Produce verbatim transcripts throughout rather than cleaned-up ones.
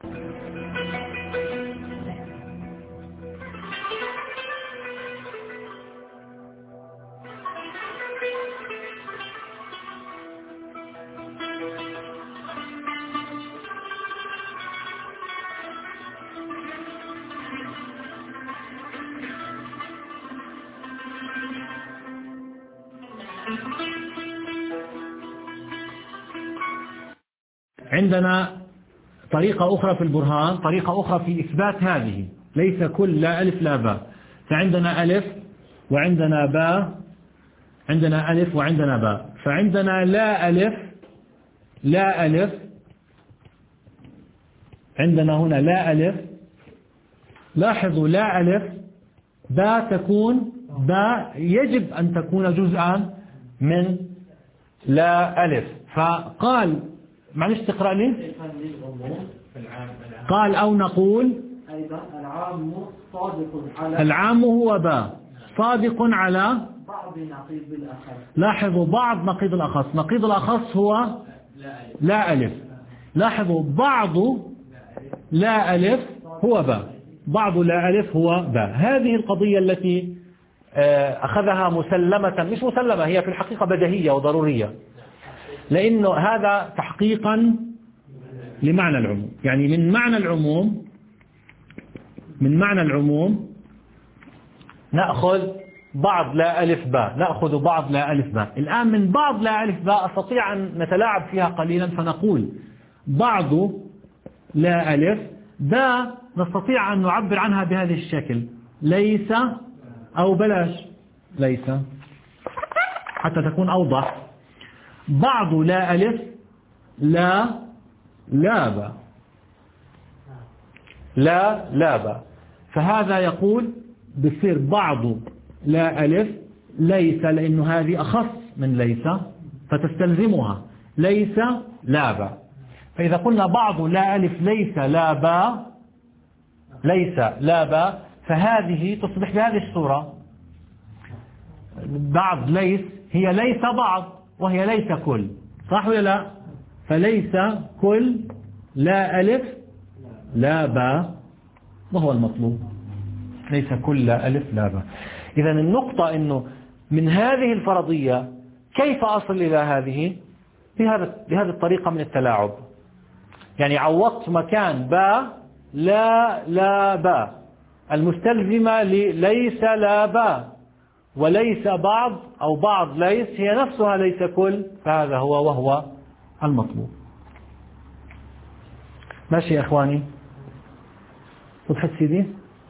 عندنا طريقة أخرى في البرهان، طريقة أخرى في إثبات هذه، ليس كل لا ألف لا باء. فعندنا ألف وعندنا باء، عندنا ألف وعندنا باء. فعندنا لا ألف لا ألف، عندنا هنا لا ألف، لاحظوا لا ألف باء تكون باء يجب أن تكون جزءا من لا ألف. فقال معلش تقرأ لي. قال أو نقول العام صادق على العام هو باء صادق على بعض نقيض الأخص. لاحظوا بعض نقيض الأخص، نقيض الأخص هو لا ألف. لاحظوا بعض لا ألف هو باء، بعض لا ألف هو باء. هذه القضية التي أخذها مسلمة، مش مسلمة، هي في الحقيقة بديهية وضرورية، لأنه هذا تحقيقا لمعنى العموم. يعني من معنى العموم من معنى العموم نأخذ بعض لا ألف باء، نأخذ بعض لا ألف باء. الآن من بعض لا ألف باء أستطيع أن نتلاعب فيها قليلا، فنقول بعض لا ألف باء نستطيع أن نعبر عنها بهذا الشكل، ليس أو بلاش ليس حتى تكون أوضح. بعض لا ألف لا لا باء لا لا باء. فهذا يقول بصير بعض لا ألف ليس، لأنه هذه أخص من ليس فتستلزمها ليس لا باء. فإذا قلنا بعض لا ألف ليس لا باء ليس لا باء، فهذه تصبح بهذه الصورة. بعض ليس هي ليس بعض وهي ليس كل، صح ولا لا؟ فليس كل لا ألف لا باء وهو المطلوب، ليس كل لا ألف لا باء. إذا النقطة إنه من هذه الفرضية كيف أصل إلى هذه؟ بهذا بهذه الطريقة من التلاعب. يعني عوضت مكان باء لا لا باء المستلزمة ليس لا باء، وليس بعض أو بعض ليس هي نفسها ليس كل، فهذا هو وهو المطلوب. ماشي يا إخواني؟ وضحت سيدي؟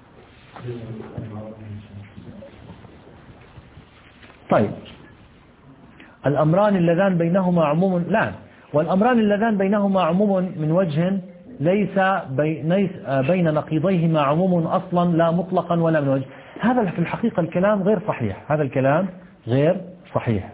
طيب الأمران اللذان بينهما عموم لا والأمران اللذان بينهما عموم من وجه ليس بين نقيضيهما عموم أصلا لا مطلقا ولا من وجه. هذا في الحقيقة الكلام غير صحيح، هذا الكلام غير صحيح.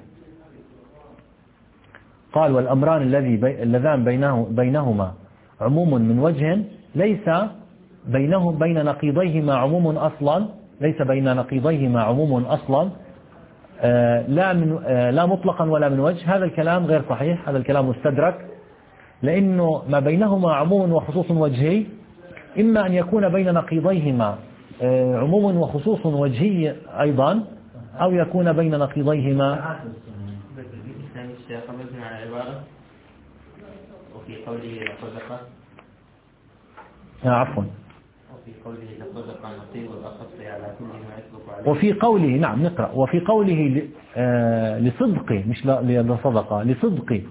قال والأمران الذي اللذان بينه بينهما عموم من وجه ليس بينهم بين نقيضيهما عموم أصلا، ليس بين نقيضيهما عموم أصلا آه لا من آه لا مطلقا ولا من وجه. هذا الكلام غير صحيح، هذا الكلام مستدرك، لأنه ما بينهما عموم وخصوص وجهي إما أن يكون بين نقيضيهما آه عموم وخصوص وجهي أيضا، أو يكون بين نقيضيهما. وفي قوله لصدق عفوا وفي قوله لصدق نقيض الأخص على كل ما يطلق عليه. وفي قوله نعم نقرأ وفي قوله آه لصدق مش لصدق لصدق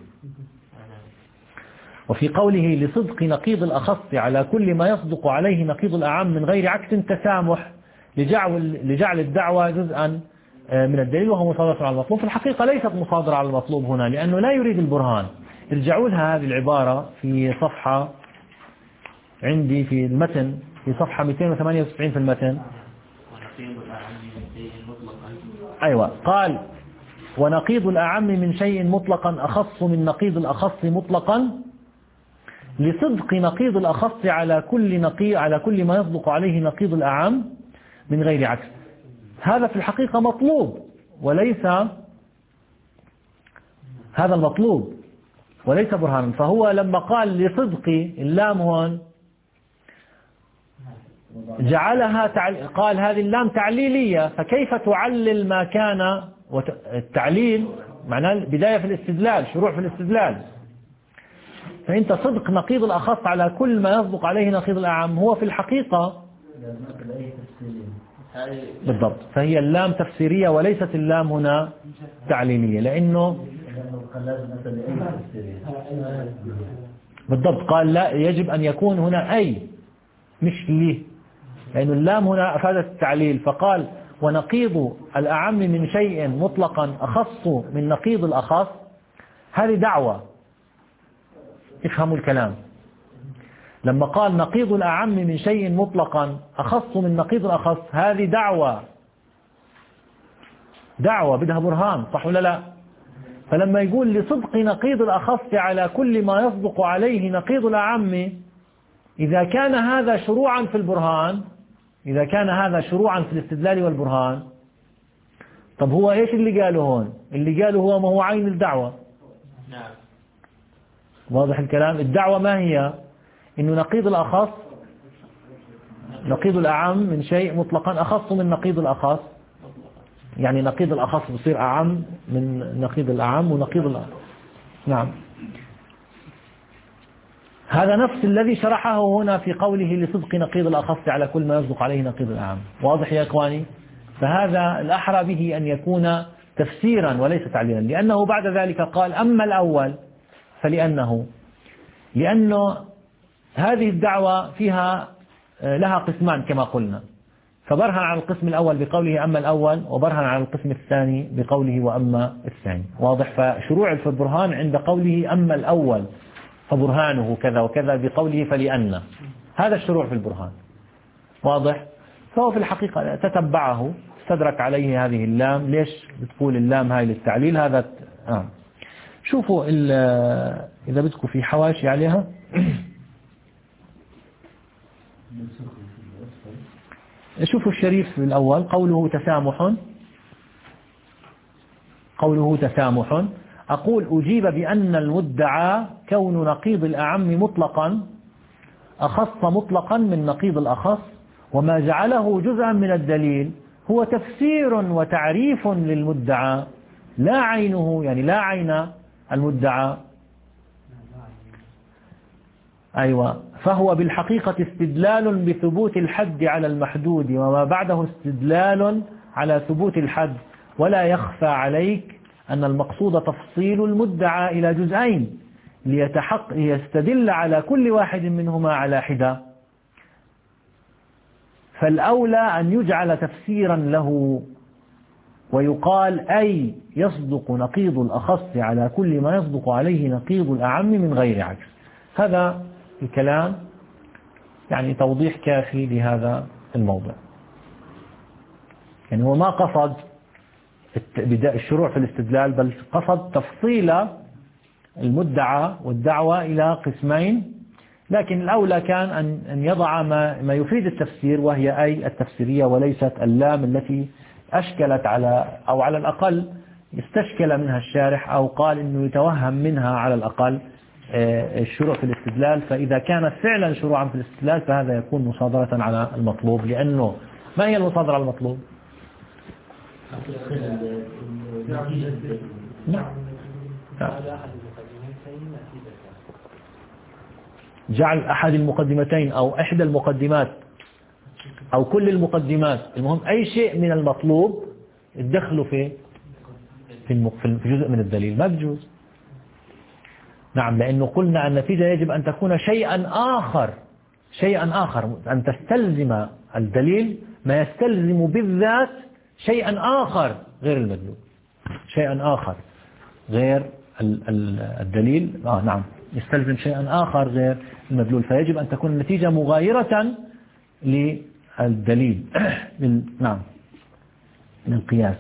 وفي قوله لصدق نقيض الأخص على كل ما يصدق عليه نقيض الأعم من غير عكس تسامح لجعل لجعل الدعوة جزءا من الدليل وهو مصادرة على المطلوب. في الحقيقة ليست مصادرة على المطلوب هنا، لأنه لا يريد البرهان. ارجعوا لها هذه العبارة في صفحة عندي في المتن في صفحة مئتين وثمانية وتسعين في المتن. أيوة قال ونقيض الأعم من شيء مطلقا أخص من نقيض الأخص مطلقا لصدق نقيض الأخص على كل نقيض على كل ما يصدق عليه نقيض الأعم من غير عكس. هذا في الحقيقة مطلوب وليس هذا المطلوب وليس برهانا. فهو لما قال لصدق اللام هون جعلها تعل... قال هذه اللام تعليلية، فكيف تعلل ما كان؟ التعليل معناه بداية في الاستدلال، شروع في الاستدلال. فأنت صدق نقيض الأخص على كل ما يصدق عليه نقيض الأعم هو في الحقيقة بالضبط. فهي اللام تفسيرية وليست اللام هنا تعليلية، لأنه بالضبط قال لا يجب أن يكون هنا أي مش ليه، لأن اللام هنا أفادت التعليل، فقال ونقيض الأعم من شيء مطلقا أخص من نقيض الأخص. هذه دعوة، افهموا الكلام. لما قال نقيض الأعم من شيء مطلقا أخص من نقيض الأخص، هذه دعوة دعوة بدها برهان، صح ولا لا؟ فلما يقول لصدق نقيض الأخص على كل ما يصدق عليه نقيض الأعم، إذا كان هذا شروعا في البرهان، إذا كان هذا شروعا في الاستدلال والبرهان، طب هو إيش اللي قاله هون؟ اللي قاله هو ما هو عين الدعوة. نعم. واضح الكلام؟ الدعوة ما هي؟ إنه نقيض الأخص نقيض الأعم من شيء مطلقا أخص من نقيض الأخص، يعني نقيض الأخص بصير أعم من نقيض الأعم ونقيض الأعم. نعم. هذا نفس الذي شرحه هنا في قوله لصدق نقيض الأخص على كل ما يصدق عليه نقيض الأعم. واضح يا إخواني؟ فهذا الأحرى به أن يكون تفسيرا وليس تعليلا، لأنه بعد ذلك قال أما الأول فلأنه لأنه هذه الدعوة فيها لها قسمان كما قلنا، فبرهن على القسم الأول بقوله أما الأول، وبرهن على القسم الثاني بقوله وأما الثاني. واضح؟ فشروع في البرهان عند قوله أما الأول فبرهانه كذا وكذا، بقوله فلأن، هذا الشروع في البرهان. واضح؟ فهو في الحقيقة تتبعه، استدرك عليه هذه اللام. ليش بتقول اللام هاي للتعليل؟ هذا آه. شوفوا إذا بدكم في حواشي عليها شوفوا الشريف الأول قوله تسامح، قوله تسامح. أقول أجيب بأن المدعى كون نقيض الأعم مطلقا أخص مطلقا من نقيض الأخص، وما جعله جزءا من الدليل هو تفسير وتعريف للمدعى لا عينه، يعني لا عين المدعى. أيوة. فهو بالحقيقة استدلال بثبوت الحد على المحدود، وما بعده استدلال على ثبوت الحد. ولا يخفى عليك أن المقصود تفصيل المدعى إلى جزئين ليتحق ليستدل على كل واحد منهما على حدة، فالأولى أن يجعل تفسيرا له ويقال أي يصدق نقيض الأخص على كل ما يصدق عليه نقيض الأعم من غير عكس. هذا الكلام يعني توضيح كافي لهذا الموضوع. يعني هو ما قصد الشروع في الاستدلال، بل قصد تفصيل المدعى والدعوة إلى قسمين، لكن الأولى كان أن يضع ما ما يفيد التفسير، وهي أي التفسيرية وليست اللام التي أشكلت على أو على الأقل استشكل منها الشارح، أو قال إنه يتوهم منها على الأقل الشروع في الاستدلال. فإذا كانت فعلا شروعا في الاستدلال فهذا يكون مصادرة على المطلوب، لأنه ما هي المصادرة على المطلوب؟ نعم. جعل أحد المقدمتين أو إحدى المقدمات أو كل المقدمات، المهم أي شيء من المطلوب يدخله في في جزء من الدليل، ما بجوز. نعم، لأنه قلنا النتيجة يجب أن تكون شيئا آخر، شيئا آخر، أن تستلزم الدليل ما يستلزم بالذات شيئا آخر غير المدلول، شيئا آخر غير الدليل. آه نعم، يستلزم شيئا آخر غير المدلول، فيجب أن تكون النتيجة مغايرة للدليل. نعم، من القياس.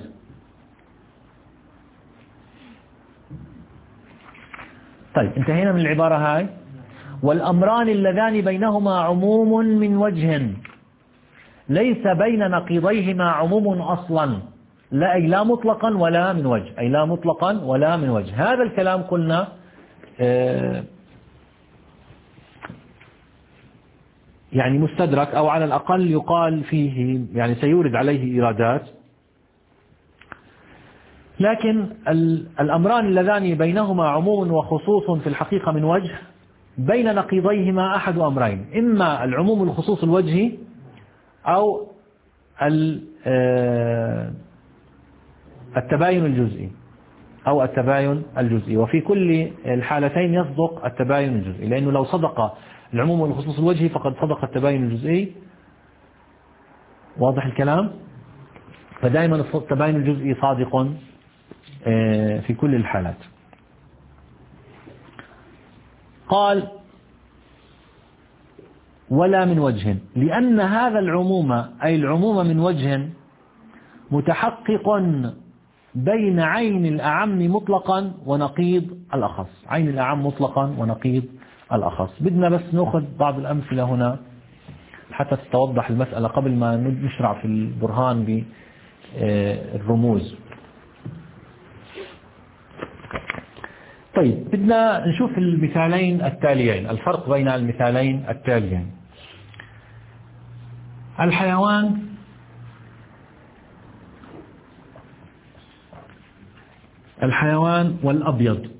طيب انتهينا من العبارة هاي. والأمران اللذان بينهما عموم من وجه ليس بين نقيضيهما عموم أصلا، لا أي لا مطلقا ولا من وجه، أي لا مطلقا ولا من وجه. هذا الكلام قلنا آه يعني مستدرك، أو على الأقل يقال فيه يعني سيورد عليه إيرادات. لكن الأمران اللذان بينهما عموم وخصوص في الحقيقة من وجه، بين نقيضيهما أحد أمرين: إما العموم والخصوص الوجهي، أو التباين الجزئي أو التباين الجزئي. وفي كل الحالتين يصدق التباين الجزئي، لأنه لو صدق العموم والخصوص الوجهي فقد صدق التباين الجزئي. واضح الكلام؟ فدائما التباين الجزئي صادق في كل الحالات. قال: ولا من وجه، لأن هذا العموم أي العموم من وجه متحقق بين عين الأعم مطلقا ونقيض الأخص. عين الأعم مطلقا ونقيض الأخص. بدنا بس نأخذ بعض الأمثلة هنا حتى تتوضح المسألة قبل ما نشرع في البرهان بالرموز. طيب، بدنا نشوف المثالين التاليين، الفرق بين المثالين التاليين. الحيوان الحيوان والأبيض.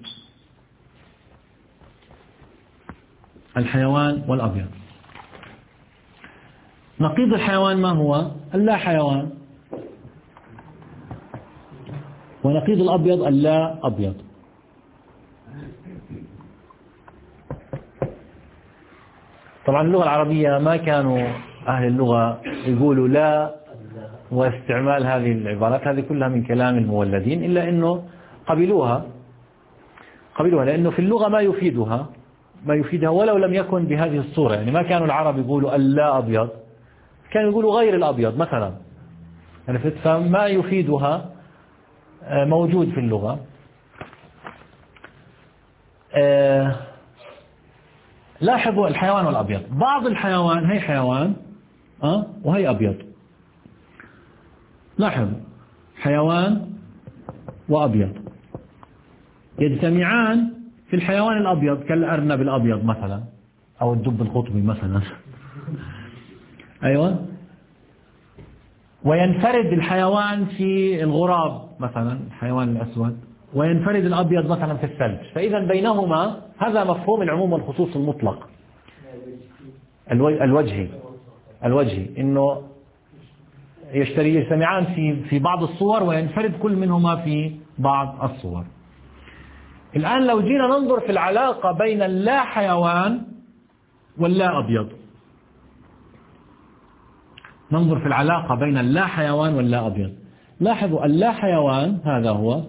الحيوان والأبيض. نقيض الحيوان ما هو؟ اللا حيوان. ونقيض الأبيض اللا أبيض. طبعا اللغة العربية ما كانوا أهل اللغة يقولوا لا واستعمال هذه العبارات، هذه كلها من كلام المولدين، إلا أنه قبلوها قبلوها لأنه في اللغة ما يفيدها ما يفيدها ولو لم يكن بهذه الصورة. يعني ما كانوا العرب يقولوا اللا أبيض، كانوا يقولوا غير الأبيض مثلا، فما يفيدها موجود في اللغة. لاحظوا الحيوان والأبيض. بعض الحيوان هي حيوان أه؟ وهي أبيض. لاحظوا حيوان وأبيض يجتمعان في الحيوان الأبيض كالأرنب الأبيض مثلا، أو الدب القطبي مثلا. أيوة. وينفرد الحيوان في الغراب مثلا، الحيوان الأسود، وينفرد الأبيض مثلا في الثلج. فإذا بينهما هذا مفهوم العموم والخصوص المطلق الوجهي الوجهي إنه يشتري يجتمعان في في بعض الصور وينفرد كل منهما في بعض الصور. الآن لو جينا ننظر في العلاقة بين اللا حيوان واللا أبيض، ننظر في العلاقة بين اللا حيوان واللا أبيض. لاحظوا اللا حيوان هذا هو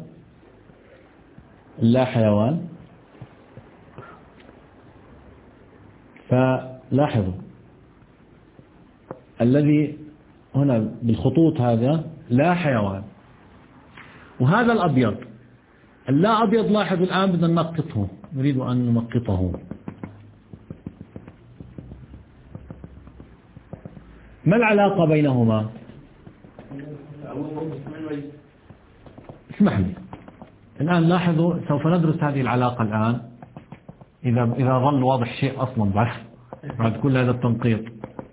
اللا حيوان. فلاحظوا الذي هنا بالخطوط هذا لا حيوان، وهذا الأبيض اللا أبيض. لاحظوا الآن بدنا ننقطه، نريد أن ننقطه. ما العلاقة بينهما؟ اسمح لي الآن لاحظوا، سوف ندرس هذه العلاقة الآن إذا إذا ظل واضح شيء أصلا بعد بعد كل هذا التنقيط.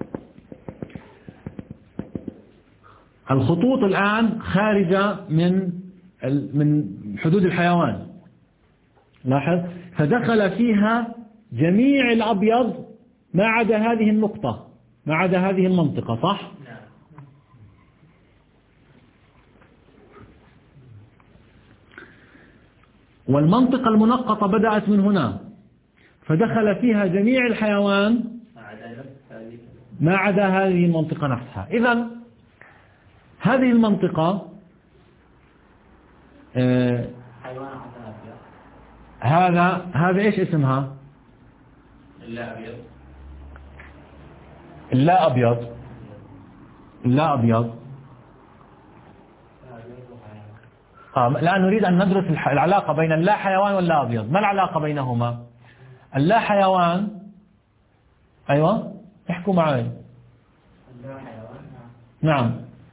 الخطوط الآن خارجة من من حدود الحيوان. لاحظ، فدخل فيها جميع الأبيض ما عدا هذه النقطة، ما عدا هذه المنطقة، صح؟ والمنطقة المنقطة بدأت من هنا، فدخل فيها جميع الحيوان ما عدا هذه المنطقة نفسها. إذن هذه المنطقة آه هذا هذا إيش اسمها؟ اللا أبيض. اللا أبيض اللا أبيض آه الآن نريد أن ندرس العلاقة بين اللا حيوان واللا أبيض. ما العلاقة بينهما؟ اللا حيوان، أيوة احكوا معي. اللا حيوان. نعم.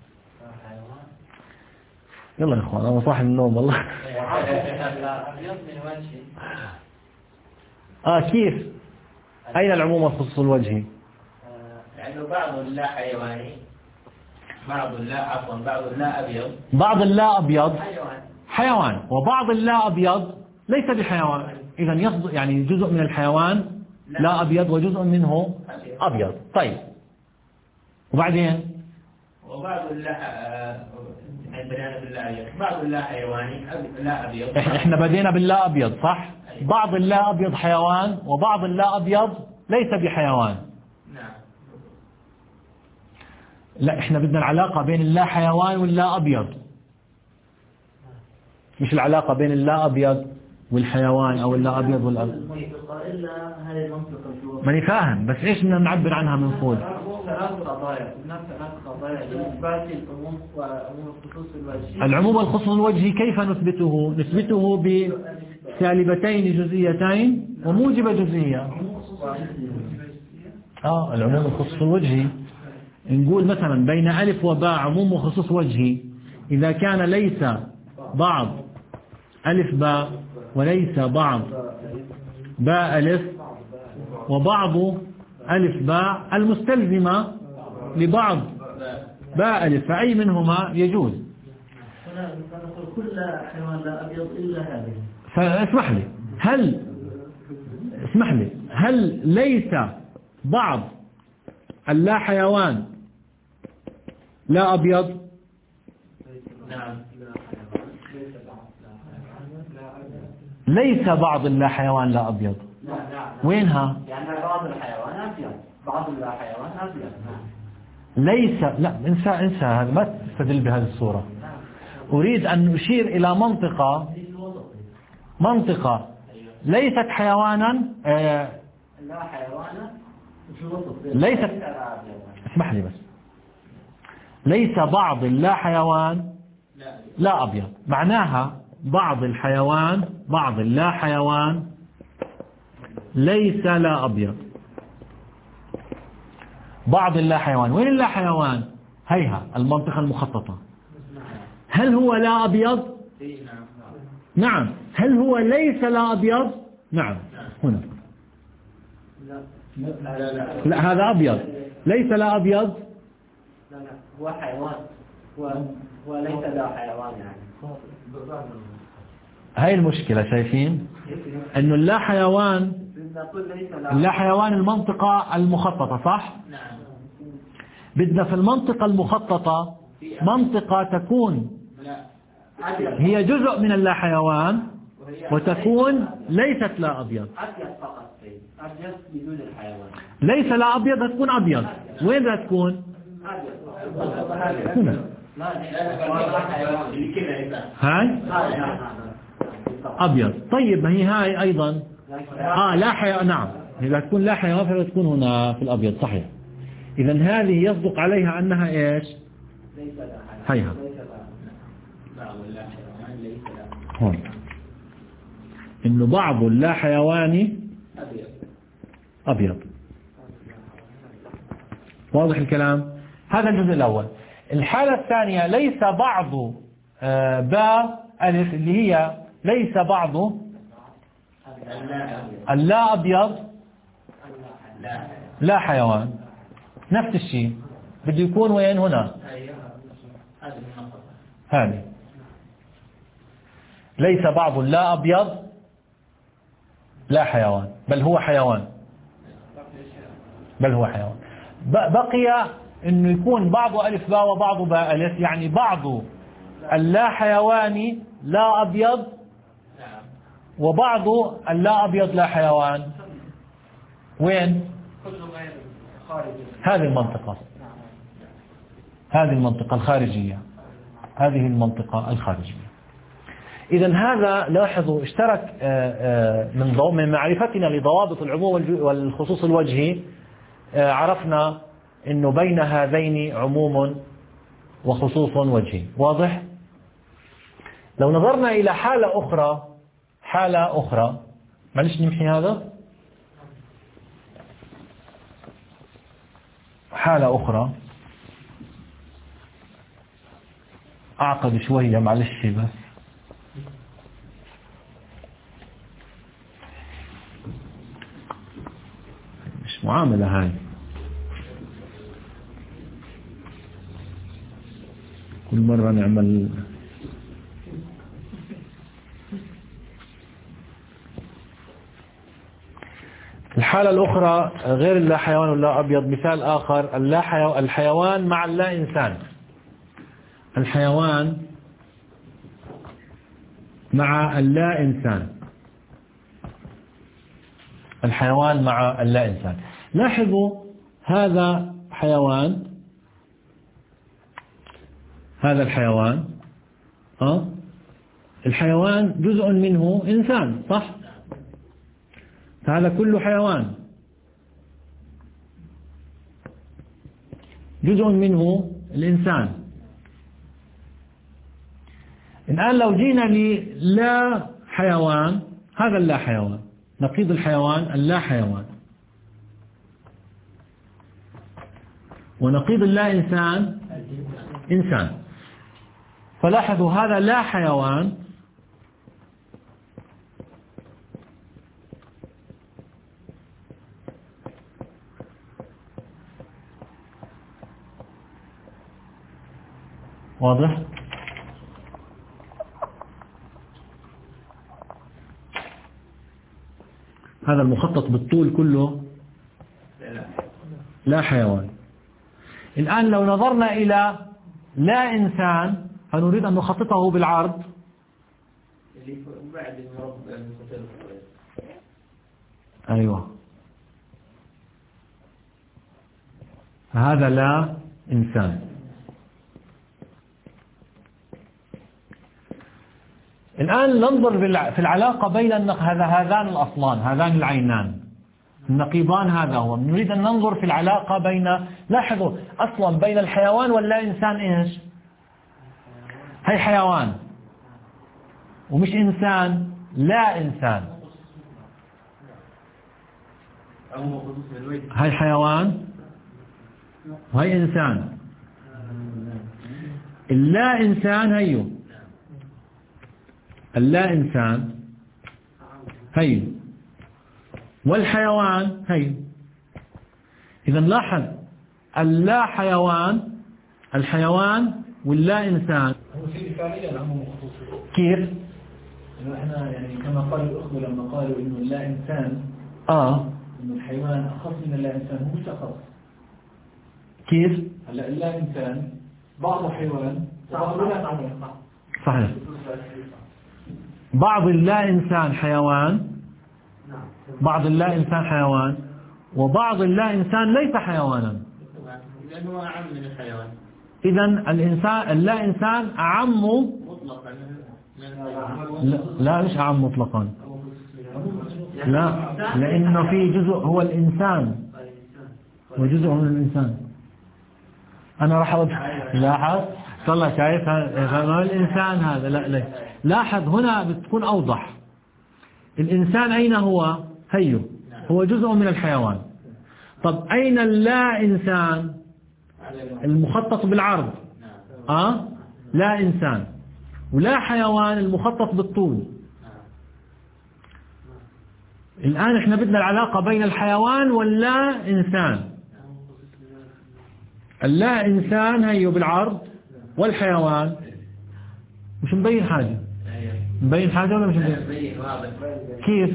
يلا يا اخوان انا صاحي من النوم والله. الأبيض من وجهه. اه كيف؟ اين العموم والخصوص الوجهي؟ لأنه بعض اللا حيواني، بعض اللا عفوا بعض اللا أبيض، بعض اللا أبيض حيوان حيوان، وبعض اللا أبيض ليس بحيوان. إذا يصدق يعني جزء من الحيوان لا أبيض وجزء منه أبيض. طيب وبعدين وبعض اللا بدأنا باللا أبيض، بعض اللا حيواني لا أبيض. إحنا بدينا باللا أبيض صح؟ بعض اللا أبيض حيوان وبعض اللا أبيض ليس بحيوان. نعم. لا إحنا بدنا العلاقة بين اللا حيوان واللا أبيض، مش العلاقة بين اللا أبيض والحيوان أو اللا أبيض والأبيض. ماني فاهم، بس إيش بدنا نعبر عنها من فوق؟ العموم والخصوص الوجهي كيف نثبته؟ نثبته بسالبتين جزئيتين وموجبة جزئية. آه العموم والخصوص الوجهي نقول مثلا بين ألف وباء عموم وخصوص وجهي إذا كان ليس بعض ألف باء وليس بعض باء ألف وبعض ألف باء المستلزمة لبعض باء ألف، فأي منهما يجوز. فنقول كل حيوان لا أبيض إلا هذه. فاسمح لي، هل اسمح لي هل ليس بعض اللا حيوان لا أبيض؟ نعم. ليس بعض اللا حيوان لا أبيض. وينها؟ يعني بعض الحيوان أبيض، بعض اللا حيوان أبيض. ليس، لا انسى انسى هذا، ما تستدل بهذه الصورة. أريد أن أشير إلى منطقة منطقة ليست حيوانا آه لا حيوانا ليست، اسمح لي بس، ليس بعض اللا حيوان لا أبيض، معناها بعض الحيوان بعض اللا حيوان ليس لا أبيض. بعض اللا حيوان، وين اللا حيوان؟ هيها المنطقة المخططة. هل هو لا أبيض؟ نعم. هل هو ليس لا أبيض؟ نعم. هنا لا هذا أبيض، ليس لا أبيض. لا لا هو حيوان وليس لا حيوان يعني. هاي المشكلة، شايفين أنه اللا حيوان اللا حيوان المنطقة المخططة صح؟ نعم. بدنا في المنطقة المخططة منطقة تكون هي جزء من اللا حيوان وتكون ليست لا أبيض. أبيض فقط، أبيض بدون الحيوان. ليس لا أبيض تكون أبيض. وين بدها تكون؟ هنا. هاي أبيض. طيب هي هاي أيضا آه لا حيوان. نعم إذا تكون لا حيوان فتكون هنا في الأبيض صحيح. إذا هذه يصدق عليها أنها إيش؟ هيها هون، إنه بعض اللا حيواني أبيض. واضح الكلام؟ هذا الجزء الأول. الحالة الثانية ليس بعض باء ألف اللي هي ليس بعض اللا أبيض لا حيوان، نفس الشيء بده يكون وين؟ هنا هذه ليس بعض لا أبيض لا حيوان، بل هو حيوان بل هو حيوان. بقي انه يكون بعض ألف باء وبعض باء ألف، يعني بعض اللا حيواني لا أبيض وبعض اللا أبيض لا حيوان. وين؟ هذه المنطقة هذه المنطقة الخارجية هذه المنطقة الخارجية. إذا هذا لاحظوا اشترك من من معرفتنا لضوابط العموم والخصوص الوجهي، عرفنا إنه بين هذين عموم وخصوص وجهي. واضح؟ لو نظرنا إلى حالة أخرى حالة أخرى معلش نمحي هذا. حالة أخرى أعقد شوية معلش بس. مش معاملة هاي. كل مرة نعمل الحالة الأخرى غير اللا حيوان ولا أبيض. مثال آخر اللا حيو... الحيوان مع اللا إنسان. الحيوان مع اللا إنسان. الحيوان مع اللا إنسان. لاحظوا هذا حيوان، هذا الحيوان أه؟ الحيوان جزء منه إنسان صح؟ هذا كله حيوان جزء منه الإنسان. الآن لو جينا للا حيوان، هذا اللا حيوان نقيض الحيوان اللا حيوان، ونقيض اللا إنسان إنسان. فلاحظوا هذا لا حيوان واضح؟ هذا المخطط بالطول كله لا حيوان. الآن لو نظرنا إلى لا إنسان فنريد أن نخططه بالعرض، أيوة هذا لا إنسان. الآن ننظر في العلاقة بين هذان الأصلان، هذان العينان النقيضان. هذا هو نريد أن ننظر في العلاقة بين، لاحظوا أصلا بين الحيوان واللا إنسان إيش؟ هي حيوان ومش إنسان، لا إنسان. هي حيوان وهي إنسان. اللا إنسان هيو، اللا إنسان هي، والحيوان هي. إذا لاحظ اللا حيوان، الحيوان واللا إنسان. كيف؟ احنا يعني كما قال الأخوة لما قالوا إنه اللا إنسان آه إنه الحيوان أخص من اللا إنسان، هو مش أخص. كيف؟ هلا اللا إنسان بعضه حيوان وبعضه لا حيوان. صحيح. بعض اللا إنسان حيوان، بعض اللا إنسان حيوان، وبعض اللا إنسان ليس حيوانا، لأنه أعم من الحيوان. إذا الإنسان اللا إنسان أعم مطلقا. لا, لا مش أعم مطلقا، لا، لأنه في جزء هو الإنسان وجزء من الإنسان. أنا راح أقول لاحظ طلع شايف هذا الإنسان هذا، لا لا لاحظ هنا بتكون أوضح. الإنسان أين هو؟ هيو هو جزء من الحيوان. طب أين اللا إنسان المخطط بالعرض؟ آه لا إنسان، ولا حيوان المخطط بالطول. الآن إحنا بدنا العلاقة بين الحيوان واللا إنسان. اللا إنسان هيو بالعرض والحيوان مش مبين حاجة. مبين حاجة ولا مش مبين؟ كيف؟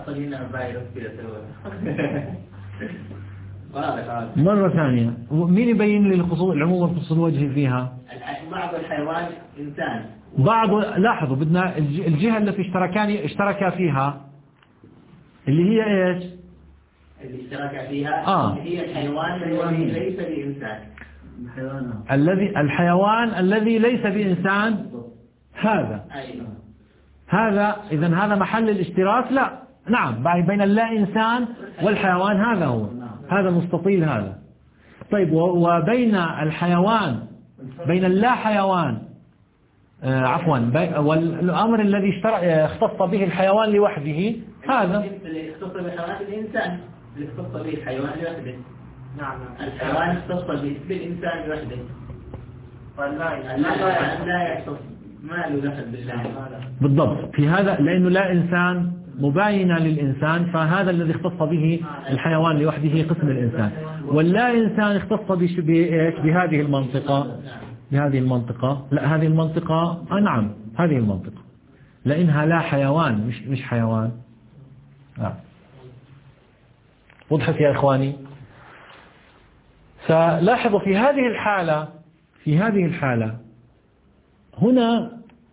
مرة ثانية، مين يبين لي العموم والخصوص الوجهي فيها؟ بعض الحيوان إنسان، بعض. لاحظوا بدنا الجهة التي اشتركان اشتركا فيها اللي هي ايش؟ اللي اشترك فيها آه. هي الحيوان الذي ليس بإنسان. الذي الحيوان الذي ليس بإنسان هذا. أيوة. هذا إذا هذا محل الاشتراك؟ لا، نعم، بين اللا إنسان والحيوان هذا هو، هذا المستطيل هذا. طيب وبين الحيوان، بين اللا حيوان آه عفوا والأمر الذي اختص به الحيوان لوحده هذا اللي اختص بالحيوان الإنسان، اللي اختص به الحيوان لوحده. نعم. الحيوان اختص بالإنسان لوحده. والله لا يختص، ما له دخل بالله. بالضبط في هذا، لأنه لا إنسان مباينة للإنسان، فهذا الذي اختص به الحيوان لوحده قسم الإنسان، واللا إنسان اختص بهذه المنطقة بهذه المنطقة؟ لا، هذه المنطقة آه نعم، هذه المنطقة لأنها لا حيوان، مش مش حيوان. آه. وضحت يا إخواني؟ فلاحظوا في هذه الحالة في هذه الحالة هنا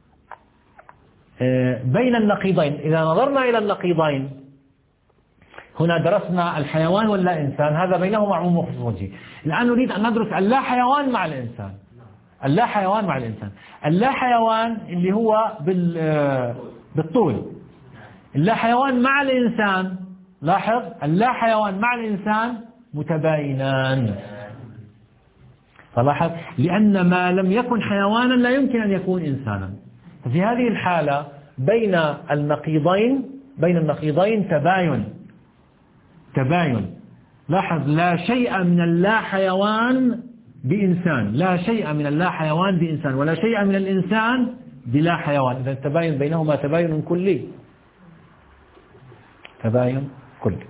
بين النقيضين، إذا نظرنا إلى النقيضين هنا درسنا الحيوان ولا إنسان، هذا بينهما عموم وخصوص وجهي. الآن نريد أن ندرس اللا حيوان مع الإنسان. اللا حيوان مع الإنسان، اللا حيوان اللي هو بالطول، اللا حيوان مع الإنسان. لاحظ، اللا حيوان مع الإنسان متباينان. فلاحظ، لأن ما لم يكن حيوانا لا يمكن أن يكون إنسانا. في هذه الحالة بين النقيضين بين النقيضين تباين تباين. لاحظ، لا شيء من اللا حيوان بإنسان، لا شيء من اللا حيوان بإنسان، ولا شيء من الإنسان بلا حيوان. إذا التباين بينهما تباين كلي، تباين كلي.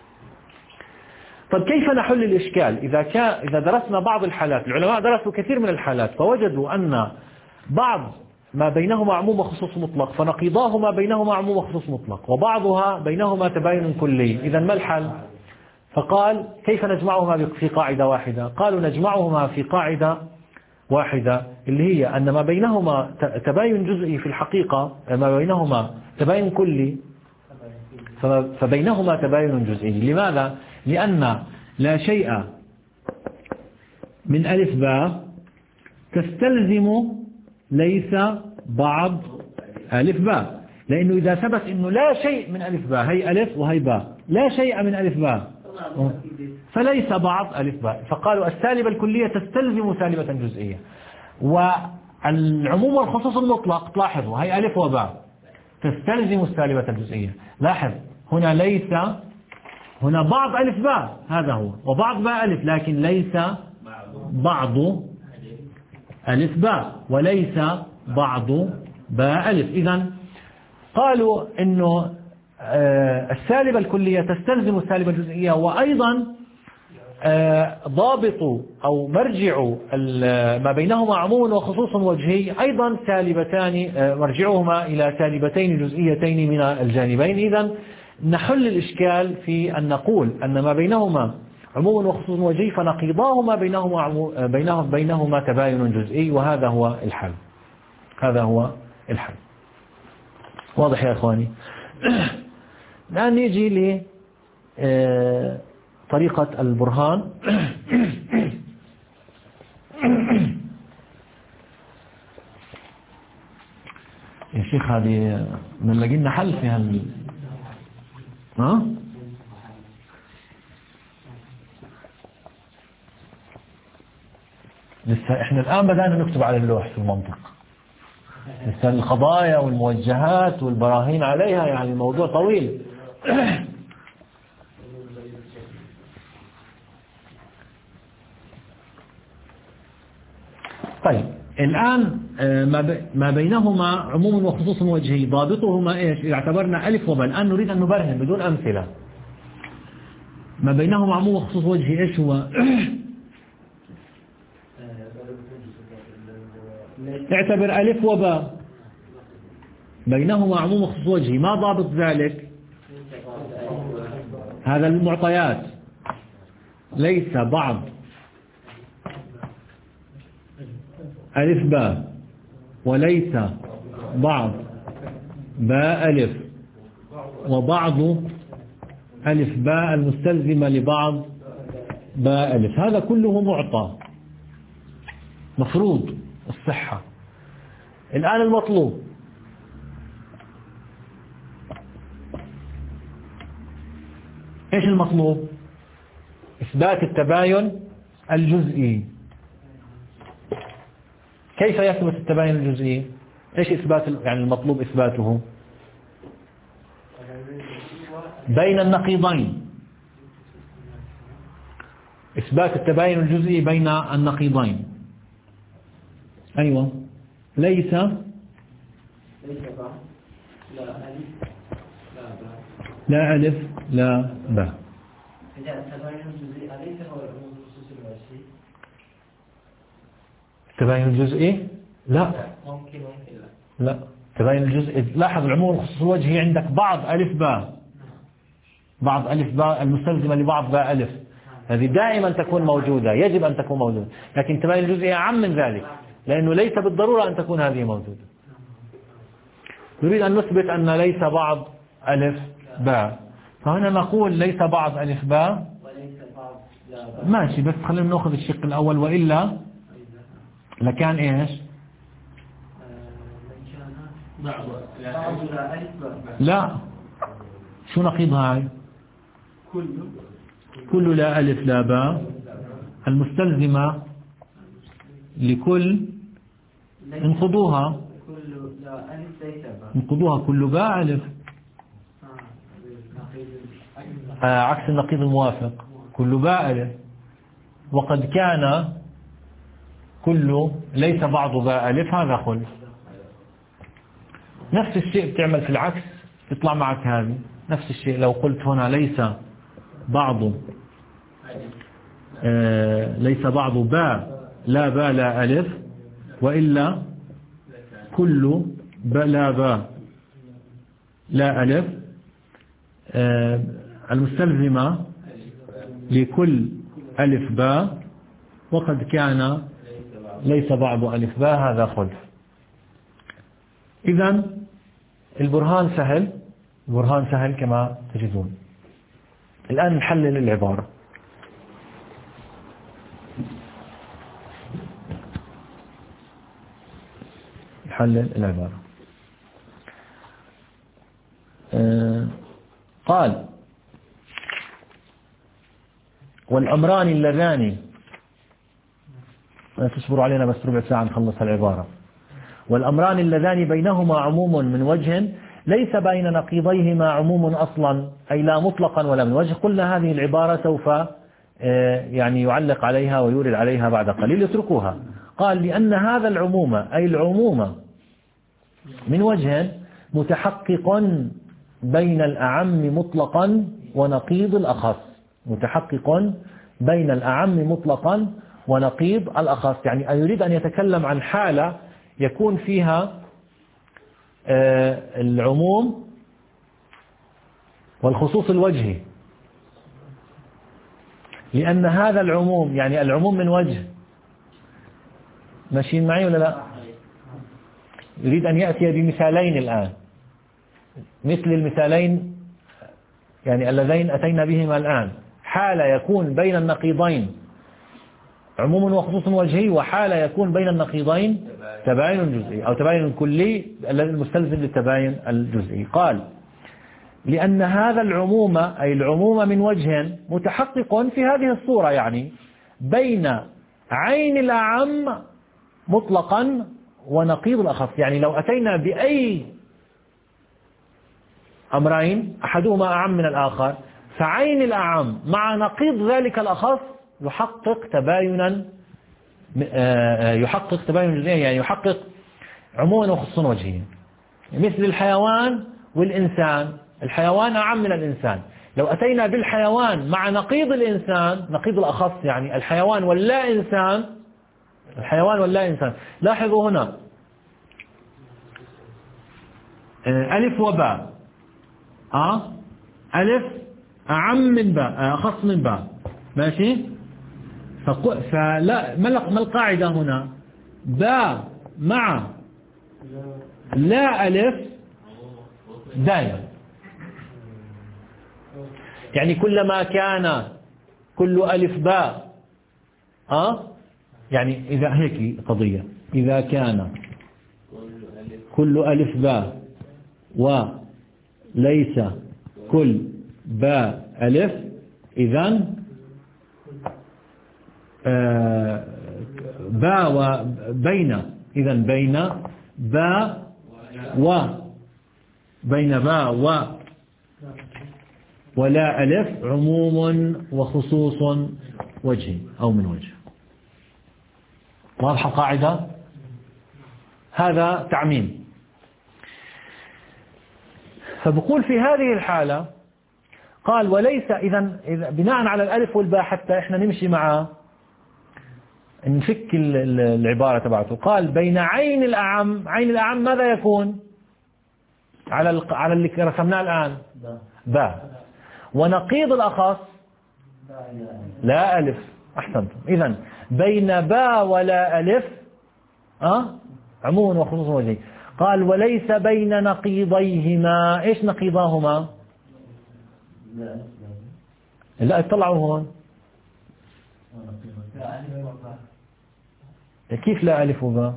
طب كيف نحل الإشكال؟ إذا كان إذا درسنا بعض الحالات، العلماء درسوا كثير من الحالات فوجدوا أن بعض ما بينهما عموم وخصوص مطلق فنقيضاهما بينهما عموم وخصوص مطلق، وبعضها بينهما تباين كلي. إذا ما الحل؟ فقال كيف نجمعهما في قاعدة واحدة؟ قالوا نجمعهما في قاعدة واحدة اللي هي أن ما بينهما تباين جزئي في الحقيقة، ما بينهما تباين كلي فبينهما تباين جزئي. لماذا؟ لأن لا شيء من ألف باء تستلزم ليس بعض ألف باء، لأنه إذا ثبت أنه لا شيء من ألف باء، هي ألف وهي باء، لا شيء من ألف باء فليس بعض ألف باء. فقالوا السالبة الكلية تستلزم سالبة جزئية. والعموم والخصوص المطلق تلاحظوا هي ألف وباء تستلزم السالبة الجزئية. لاحظ هنا ليس، هنا بعض ألف باء هذا هو، وبعض باء ألف، لكن ليس بعض ألف باء وليس بعض باء ألف. إذن قالوا إنه السالبة الكلية تستلزم السالبة الجزئية، وأيضا ضابط أو مرجع ما بينهما عموم وخصوص وجهي أيضا سالبتان، مرجعهما إلى سالبتين جزئيتين من الجانبين. إذن نحل الإشكال في أن نقول أن ما بينهما عموم وخصوص وجهي فنقيضاهما بينهما بينهم بينهما تباين جزئي، وهذا هو الحل. هذا هو الحل. واضح يا إخواني؟ الآن نيجي لطريقة البرهان. يا شيخ هذه من لقينا حل في هال ها؟ لسه احنا الآن بدأنا نكتب على اللوح في المنطق، لسه القضايا والموجهات والبراهين عليها، يعني الموضوع طويل. طيب الآن ما بينهما عموم وخصوص وجهي ضابطهما ايش؟ إذا اعتبرنا ألف وباء، الآن نريد أن نبرهن بدون أمثلة. ما بينهما عموم وخصوص وجهي ايش هو؟ اعتبر ألف وباء بينهما عموم وخصوص وجهي، ما ضابط ذلك؟ هذا المعطيات، ليس بعض ألف باء وليس بعض باء ألف وبعض ألف باء المستلزمة لبعض باء ألف، هذا كله معطى مفروض الصحة. الآن المطلوب ايش المطلوب؟ إثبات التباين الجزئي. كيف يثبت التباين الجزئي؟ ايش إثبات يعني المطلوب إثباته؟ بين النقيضين، إثبات التباين الجزئي بين النقيضين. أيوة، ليس لا ألف لا باء. تباين الجزئي لا ممكن ممكن لا لا تباين الجزئي. لاحظ العموم والخصوص الوجهي عندك بعض ألف باء، بعض ألف باء المستلزمة لبعض باء ألف، هذه دائما تكون موجودة، يجب أن تكون موجودة. لكن تباين الجزئي أعم من ذلك، لأنه ليس بالضرورة أن تكون هذه موجودة. نريد أن نثبت أن ليس بعض ألف باء، فهنا نقول ليس بعض ألف باء ماشي، بس خلينا نأخذ الشق الأول، وإلا لكان إيش؟ لا، شو نقيض هاي؟ كل لا ألف لا باء المستلزمة لكل انقضوها انقضوها كل باء ألف، آه عكس النقيض الموافق كل باء ألف. وقد كان كل ليس بعض باء ألف، هذا خلف. نفس الشيء تعمل في العكس يطلع معك هذه نفس الشيء. لو قلت هنا ليس بعض آه ليس بعض باء لا باء لا ألف، وإلا كل باء لا باء لا ألف آه المستلزمة لكل ألف باء، وقد كان ليس بعض ألف باء، هذا خلف. إذن البرهان سهل، البرهان سهل كما تجدون. الآن نحلل العبارة. نحلل العبارة. آه قال والأمران اللذان، تصبروا علينا بس ربع ساعة نخلص العبارة. والأمران اللذان بينهما عموم من وجه ليس بين نقيضيهما عموم أصلا، أي لا مطلقا ولا من وجه. قلنا هذه العبارة سوف يعني يعلق عليها ويورد عليها بعد قليل، يتركوها. قال لأن هذا العموم أي العموم من وجه متحقق بين الأعم مطلقا ونقيض الأخص، متحقق بين الأعم مطلقا ونقيض الأخص. يعني يريد أن يتكلم عن حالة يكون فيها العموم والخصوص الوجهي. لأن هذا العموم يعني العموم من وجه، ماشيين معي ولا لا؟ يريد أن يأتي بمثالين الآن، مثل المثالين يعني اللذين أتينا بهما الآن. حالة يكون بين النقيضين عموم وخصوص وجهي، وحالة يكون بين النقيضين تباين جزئي أو تباين كلي المستلزم للتباين الجزئي. قال لأن هذا العموم أي العموم من وجه متحقق في هذه الصورة، يعني بين عين الأعم مطلقا ونقيض الأخص. يعني لو أتينا بأي أمرين أحدهما أعم من الآخر، فعين الأعم مع نقيض ذلك الأخص يحقق تباينا، يحقق تباين جزئيا، يعني يحقق عموما وخصوصا وجهيا. مثل الحيوان والإنسان، الحيوان أعم من الإنسان. لو أتينا بالحيوان مع نقيض الإنسان، نقيض الأخص يعني الحيوان واللا إنسان، الحيوان واللا إنسان. لاحظوا هنا ألف وباء، أه ألف أعم من باء أخص من باء، ماشي. فلا ما القاعدة هنا؟ باء مع لا ألف دائما، يعني كلما كان كل ألف باء أه يعني إذا هيك قضية، إذا كان كل ألف باء وليس كل باء ألف، إذن آه باء وبين، إذن بين باء و بين باء و ولا ألف عموم وخصوص وجه أو من وجه. واضحة القاعدة؟ هذا تعميم. فبقول في هذه الحالة قال وليس، إذن بناء على الألف والباء حتى إحنا نمشي مع نفك العبارة تبعته. قال بين عين الأعم، عين الأعم ماذا يكون على على اللي رسمناه الآن؟ باء. ونقيض الأخص لا ألف. أحسنتم. إذن بين باء ولا ألف أه؟ عموم وخصوص وجهي. قال وليس بين نقيضيهما. إيش نقيضاهما؟ لا اطلعوا هون. كيف لا ألف وباء؟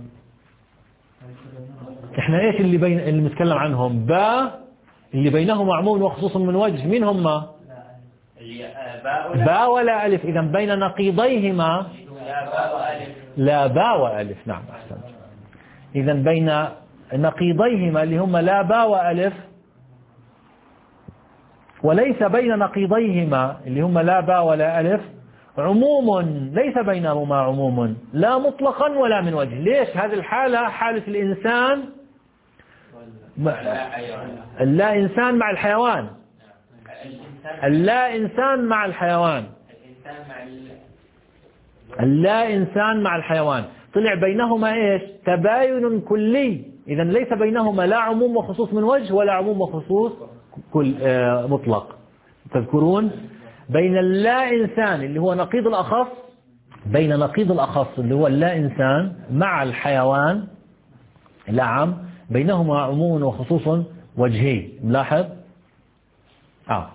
احنا ايش اللي بين اللي نتكلم عنهم؟ باء اللي بينهما عموم وخصوص من وجه. مين هما؟ باء ولا ألف. إذا بين نقيضيهما لا باء وألف. نعم أحسنت. إذا بين نقيضيهما اللي هما لا باء وألف، وليس بين نقيضيهما اللي هما لا باء ولا ألف عموم، ليس بينهما عموم لا مطلقا ولا من وجه. ليش؟ هذه الحالة حالة الإنسان اللا إنسان مع الحيوان، اللا إنسان مع الحيوان، اللا إنسان مع الحيوان. طلع بينهما إيش؟ تباين كلي. إذا ليس بينهما لا عموم وخصوص من وجه ولا عموم وخصوص كل آه مطلق. تذكرون بين اللا إنسان اللي هو نقيض الأخص، بين نقيض الأخص اللي هو اللا إنسان مع الحيوان الأعم بينهما عموم وخصوص وجهي. ملاحظ؟ آه.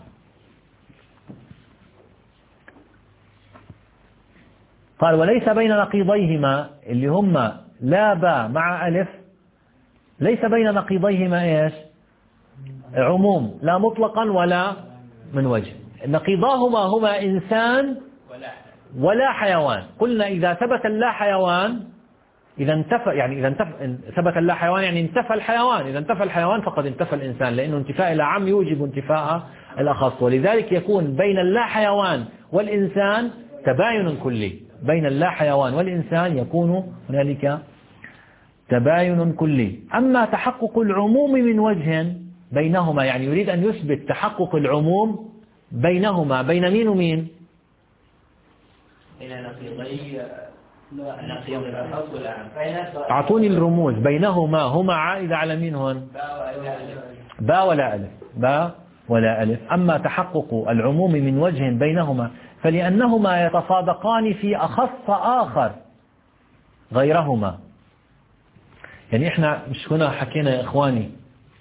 قال وليس بين نقيضيهما اللي هما لا باء مع ألف، ليس بين نقيضيهما إيش؟ عموم لا مطلقا ولا من وجه. نقيضاهما هما إنسان ولا حيوان. قلنا إذا ثبت اللا حيوان إذا انتفى، يعني إذا انتفى ثبت اللا حيوان يعني انتفى الحيوان. إذا انتفى الحيوان فقد انتفى الإنسان، لأنه انتفاء الأعم يوجب انتفاء الأخص. ولذلك يكون بين اللا حيوان والإنسان تباين كلي. بين اللا حيوان والإنسان يكون هنالك تباين كلي. أما تحقق العموم من وجه بينهما، يعني يريد أن يثبت تحقق العموم بينهما. بين مين ومين؟ بين نقيضي نقيض الأخص والأعم. أعطوني الرموز. بينهما هما عائدة على مين هون؟ باء ولا ألف. باء ولا ألف. أما تحقق العموم من وجه بينهما فلأنهما يتصادقان في أخص آخر غيرهما. يعني إحنا مش هنا حكينا يا إخواني،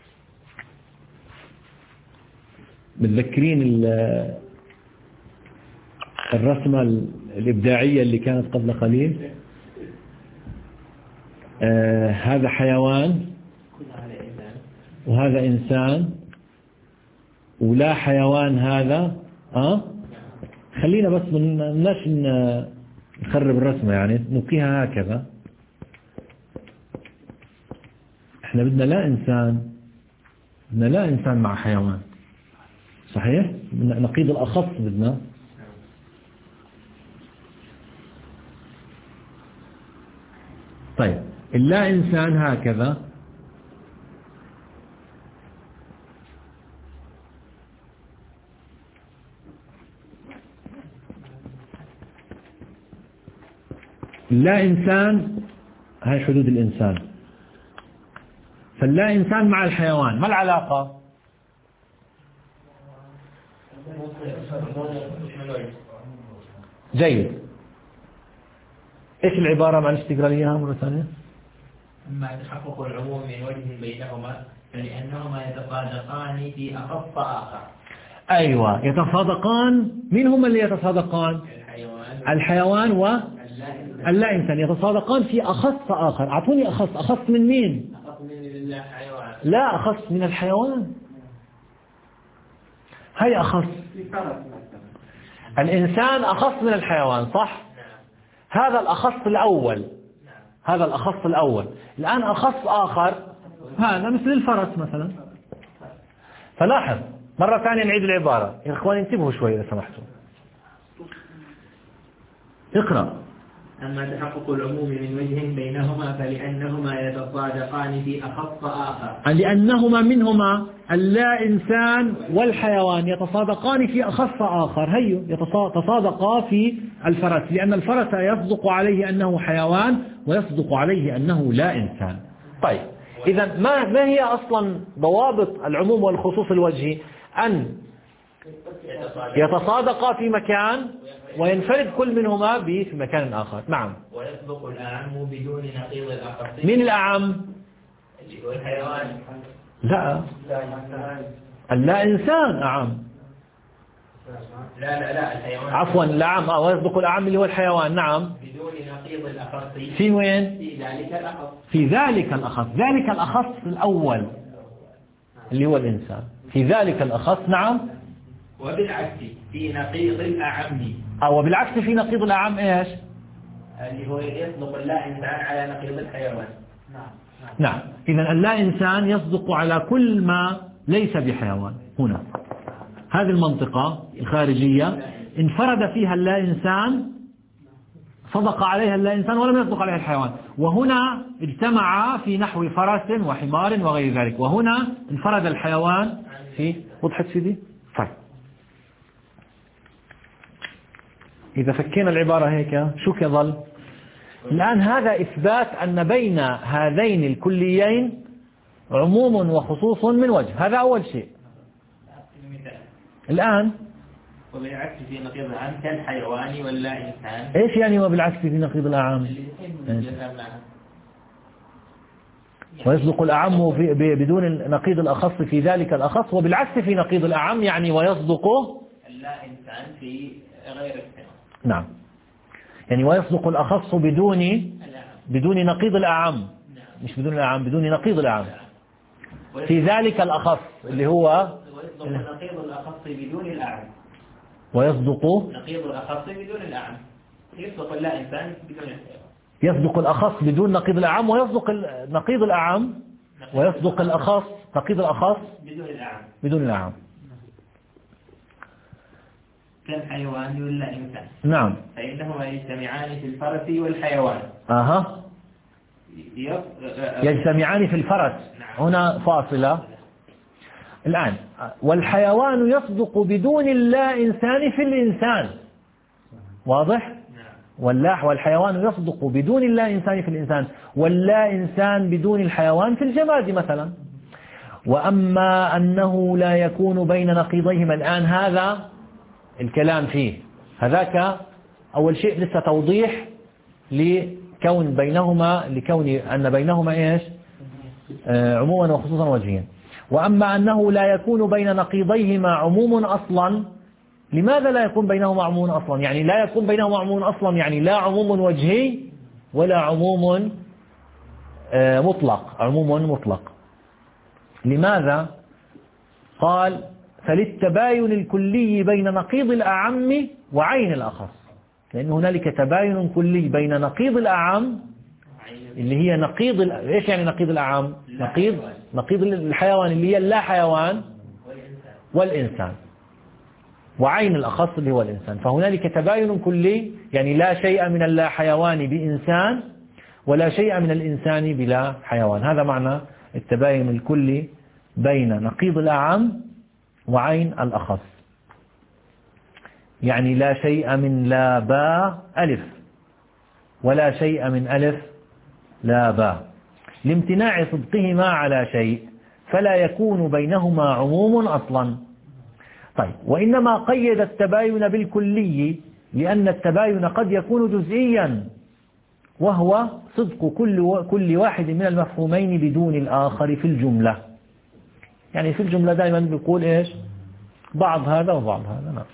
متذكرين الرسمة الإبداعية اللي كانت قبل قليل؟ آه هذا حيوان وهذا إنسان ولا حيوان هذا. أه؟ خلينا بس مناش نخرب الرسمة، يعني نبقيها هكذا. احنا بدنا لا إنسان، بدنا لا إنسان مع حيوان، صحيح؟ نقيض الأخص بدنا. طيب اللا إنسان هكذا، اللا إنسان هاي حدود الإنسان. فاللا إنسان مع الحيوان ما العلاقة؟ جيد. إيش العبارة؟ معلش تقرأ لي إياها مرة ثانية. أما تحقق العموم من وجه بينهما فلأنهما يتصادقان في أخص آخر. أيوة يتصادقان. مين هم اللي يتصادقان؟ الحيوان, الحيوان و اللا إنسان يتصادقان في أخص آخر. أعطوني أخص. أخص من مين؟ أخص من الحيوان. لا أخص من الحيوان. هاي أخص. الإنسان أخص من الحيوان صح؟ هذا الأخص الأول. هذا الأخص الأول. الآن أخص آخر هذا مثل الفرس مثلا. فلاحظ مرة ثانية نعيد العبارة يا إخواني، انتبهوا شوي إذا سمحتوا. اقرأ. أما تحقق العموم من وجه بينهما فلأنهما يتصادقان في أخص آخر. لأنهما منهما اللا إنسان والحيوان يتصادقان في أخص آخر، هيو يتصادقا في الفرس، لأن الفرس يصدق عليه أنه حيوان ويصدق عليه أنه لا إنسان. طيب إذا ما ما هي أصلا ضوابط العموم والخصوص الوجهي؟ أن يتصادقا في مكان وينفرد كل منهما في مكان آخر. نعم. ويسبق الأعم بدون نقيض الأخص. من الأعم؟ اللي هو الحيوان. لا، اللا إنسان أعم. لا لا لا الحيوان. عفوا الأعم، آه ويسبق الأعم اللي هو الحيوان. نعم. بدون نقيض الأخص. في وين؟ في ذلك الأخص. في ذلك الأخص، ذلك الأخص الأول اللي هو الإنسان، في ذلك الأخص. نعم. وبالعكس في نقيض الأعم. أو بالعكس في نقيض الأعم إيش؟ اللي هو يصدق اللا إنسان على نقيض الحيوان. نعم. نعم. إذا اللا إنسان يصدق على كل ما ليس بحيوان. هنا هذه المنطقة الخارجية انفرد فيها اللا إنسان، صدق عليها اللا إنسان ولم يصدق عليها الحيوان. وهنا اجتمع في نحو فرس وحمار وغير ذلك، وهنا انفرد الحيوان في. وضحت سيدي؟ طيب إذا فكينا العبارة هيك شو كظل؟ الآن هذا إثبات أن بين هذين الكليين عموم وخصوص من وجه، هذا أول شيء. الآن وبالعكس في نقيض الأعم كالحيوان ولا إنسان. إيش يعني وبالعكس في نقيض الأعم؟ ويصدق الأعم بدون نقيض الأخص في ذلك الأخص، وبالعكس في نقيض الأعم يعني ويصدق اللا إنسان في غير الحيوان. نعم، يعني ويصدق الأخص بدون بدون نقيض الأعم، مش بدون الأعم، بدون نقيض الأعم في ذلك الأخص اللي هو ويصدق نقيض الأخص بدون الأعم. ويصدق نقيض الأخص بدون الأعم. يصدق اللا إنسان بدون الحيوان. يصدق الأخص بدون نقيض الأعم، ويصدق نقيض الأعم، ويصدق الأخص نقيض الأخص بدون الأعم. بدون الأعم. كالحيوان ولا إنسان. نعم. فإنهما يجتمعان في الفرس والحيوان. أها. يجتمعان في الفرس. هنا فاصلة. الآن والحيوان يصدق بدون اللا إنسان في الإنسان. واضح؟ واللا والحيوان يصدق بدون اللا إنسان في الإنسان، واللا إنسان بدون الحيوان في الجماد مثلا. وأما أنه لا يكون بين نقيضيهما، الآن هذا الكلام فيه، هذاك أول شيء لسه توضيح لكون بينهما لكون أن بينهما إيش؟ آه عموما وخصوصا وجهيا. وأما أنه لا يكون بين نقيضيهما عموم أصلا. لماذا لا يكون بينهما عموم أصلا؟ يعني لا يكون بينهما عموم أصلا يعني لا عموم وجهي ولا عموم آه مطلق، عموم مطلق. لماذا؟ قال فللتباين الكلي بين نقيض الأعم وعين الأخص، لأن هنالك تباين كلي بين نقيض الأعم اللي هي نقيض ال... إيش يعني نقيض الأعم؟ نقيض نقيض الحيوان اللي هي اللا حيوان والإنسان، وعين الأخص اللي هو الإنسان. فهنالك تباين كلي، يعني لا شيء من اللا حيوان بإنسان ولا شيء من الإنسان بلا حيوان. هذا معنى التباين الكلي بين نقيض الأعم وعين الأخص، يعني لا شيء من لا باء ألف ولا شيء من ألف لا باء، لامتناع صدقهما على شيء، فلا يكون بينهما عموم أصلا. طيب، وإنما قيد التباين بالكلي لأن التباين قد يكون جزئيا، وهو صدق كل كل واحد من المفهومين بدون الآخر في الجملة. يعني في الجملة دائما بيقول إيش؟ بعض هذا وبعض هذا. نعم.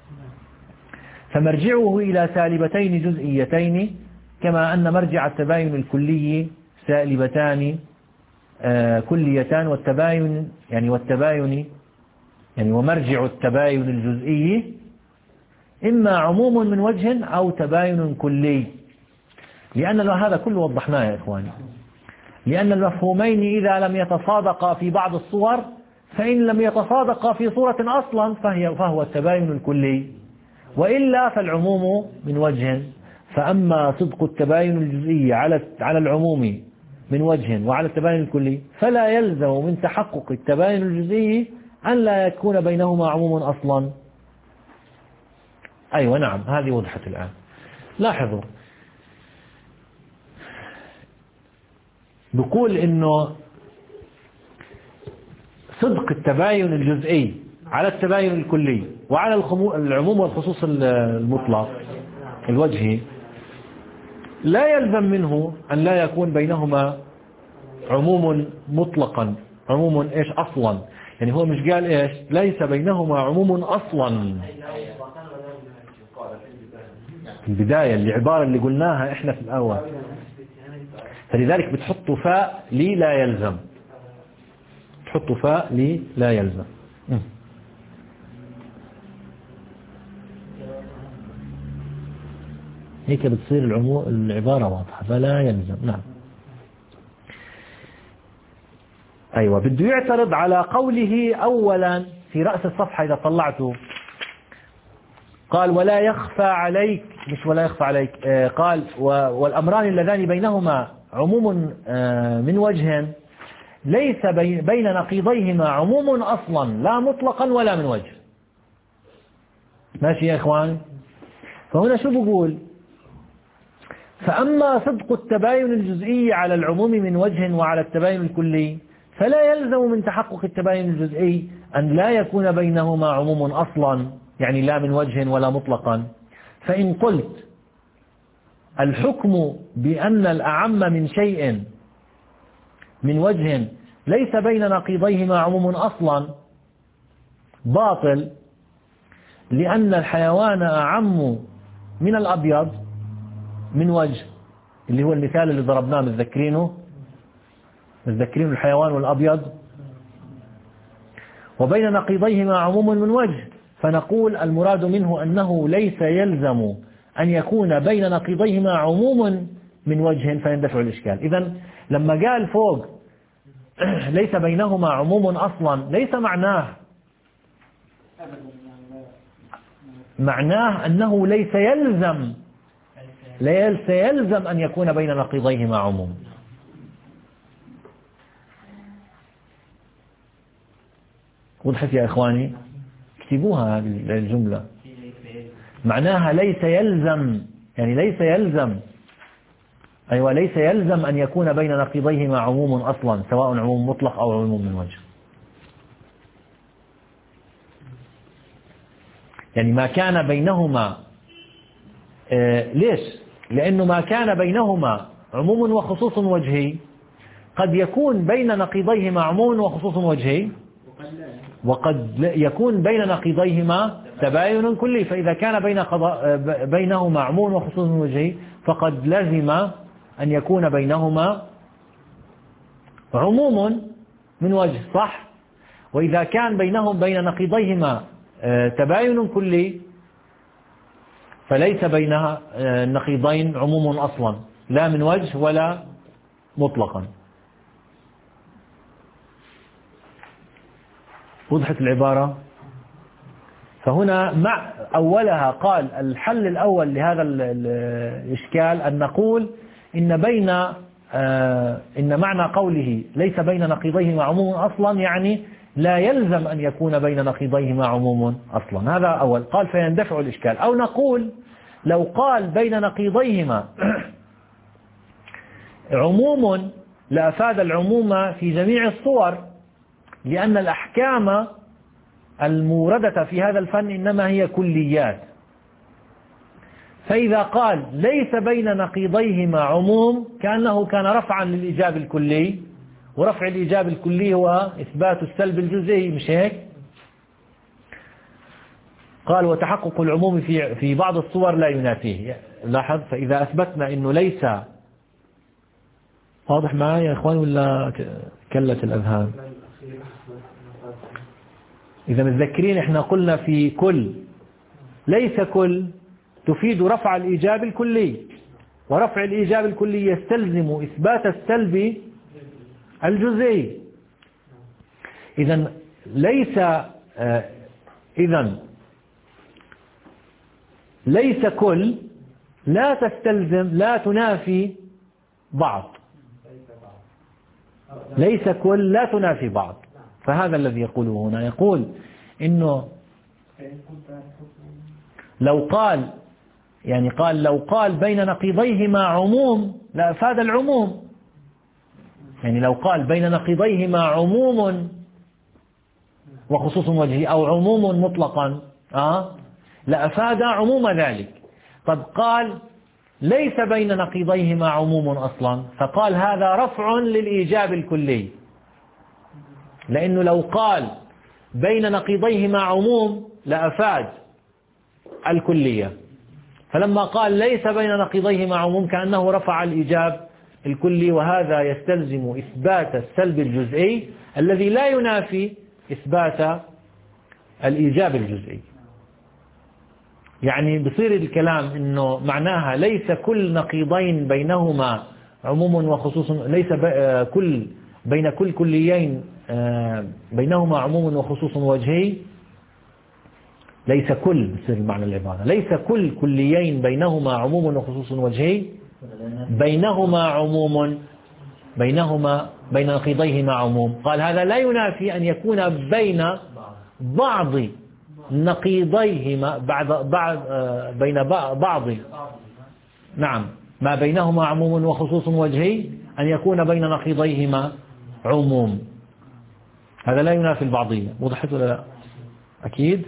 فمرجعه إلى سالبتين جزئيتين، كما أن مرجع التباين الكلي سالبتان آه كليتان، والتباين يعني والتباين يعني ومرجع التباين الجزئي إما عموم من وجه أو تباين كلي. لأن هذا كله وضحناه يا إخواني، لأن المفهومين إذا لم يتصادقا في بعض الصور، فإن لم يتصادقا في صورة أصلا فهي فهو التباين الكلي، وإلا فالعموم من وجه. فأما صدق التباين الجزئي على على العموم من وجه وعلى التباين الكلي فلا يلزم من تحقق التباين الجزئي أن لا يكون بينهما عموم أصلا. أيوة نعم هذه وضحت الآن. لاحظوا بقول إنه صدق التباين الجزئي على التباين الكلي وعلى العموم والخصوص المطلق الوجهي لا يلزم منه أن لا يكون بينهما عموم مطلقا، عموم إيش أصلا، يعني هو مش قال إيش ليس بينهما عموم أصلا في البداية العبارة اللي قلناها إحنا في الأول، فلذلك بتحطوا فاء لي لا يلزم، تحطوا فاء لي لا يلزم. هيك بتصير العمو... العبارة واضحة فلا يلزم. نعم أيوة بده يعترض على قوله أولا في رأس الصفحة إذا طلعته قال ولا يخفى عليك، مش ولا يخفى عليك، آه قال والأمران اللذان بينهما عموم آه من وجه ليس بين, بين نقيضيهما عموم أصلا لا مطلقا ولا من وجه. ماشي يا إخوان؟ فهنا شو بقول؟ فأما صدق التباين الجزئي على العموم من وجه وعلى التباين الكلي فلا يلزم من تحقق التباين الجزئي أن لا يكون بينهما عموم أصلا، يعني لا من وجه ولا مطلقا. فإن قلت الحكم بأن الأعم من شيء من وجه ليس بين نقيضيهما عموم أصلا باطل، لأن الحيوان أعم من الأبيض من وجه، اللي هو المثال اللي ضربناه متذكرينه متذكرين الحيوان والأبيض، وبين نقيضيهما عموم من وجه، فنقول المراد منه أنه ليس يلزم أن يكون بين نقيضيهما عموم من وجه فيندفع الإشكال. إذن لما قال فوق ليس بينهما عموم أصلا ليس معناه معناه أنه ليس يلزم ليس يلزم أن يكون بين نقيضيهما عموم. وضحت يا إخواني؟ اكتبوها هذه الجملة، معناها ليس يلزم، يعني ليس يلزم أيوة ليس يلزم أن يكون بين نقيضيهما عموم أصلا سواء عموم مطلق أو عموم من وجه. يعني ما كان بينهما آه ليش؟ لأنه ما كان بينهما عموم وخصوص وجهي قد يكون بين نقيضيهما عموم وخصوص وجهي، وقد يكون بين نقيضيهما تباين كلي. فإذا كان بين بينهما عموم وخصوص وجهي فقد لزم أن يكون بينهما عموم من وجه، صح؟ وإذا كان بينهم بين نقيضيهما تباين كلي فليس بينها النقيضين عموم أصلا لا من وجه ولا مطلقا. وضحت العبارة؟ فهنا مع أولها قال الحل الأول لهذا الإشكال أن نقول إن بين آه إن معنى قوله ليس بين نقيضيهما عموم أصلا يعني لا يلزم أن يكون بين نقيضيهما عموم أصلا. هذا أول. قال فيندفع الإشكال. أو نقول لو قال بين نقيضيهما عموم لأفاد العموم في جميع الصور، لأن الأحكام الموردة في هذا الفن إنما هي كليات. فإذا قال ليس بين نقيضيهما عموم كأنه كان رفعا للإيجاب الكلي، ورفع الإيجاب الكلي هو إثبات السلب الجزئي، مش هيك؟ قال وتحقق العموم في في بعض الصور لا ينافيه. لاحظ، فإذا أثبتنا إنه ليس، واضح معي يا إخوان ولا كلت الأذهان؟ إذا متذكرين إحنا قلنا في كل، ليس كل تفيد رفع الإيجاب الكلي، ورفع الإيجاب الكلي يستلزم إثبات السلب الجزئي. إذا ليس آه إذا ليس كل لا تستلزم لا تنافي بعض، ليس كل لا تنافي بعض. فهذا الذي يقوله هنا، يقول إنه لو قال يعني قال لو قال بين نقيضيهما عموم لأفاد العموم. يعني لو قال بين نقيضيهما عموم وخصوص وجهي أو عموم مطلقا آه لأفاد عموم ذلك. طب قال ليس بين نقيضيهما عموم أصلا، فقال هذا رفع للإيجاب الكلي، لأنه لو قال بين نقيضيهما عموم لأفاد الكلية، فلما قال ليس بين نقيضيهما عموم كأنه رفع الإيجاب الكلي، وهذا يستلزم إثبات السلب الجزئي الذي لا ينافي إثبات الإيجاب الجزئي. يعني بصير الكلام إنه معناها ليس كل نقيضين بينهما عموم وخصوص، ليس كل بين كل كليين بينهما عموم وخصوص وجهي، ليس كل بصير المعنى العبارة ليس كل كليين بينهما عموم وخصوص وجهي، بينهما عموم بينهما بين نقيضيهما عموم. قال هذا لا ينافي أن يكون بين بعض نقيضيهما بعض بعض بين بعض نعم ما بينهما عموم وخصوص وجهي أن يكون بين نقيضيهما عموم. هذا لا ينافي البعضية. وضحت ولا لا؟ أكيد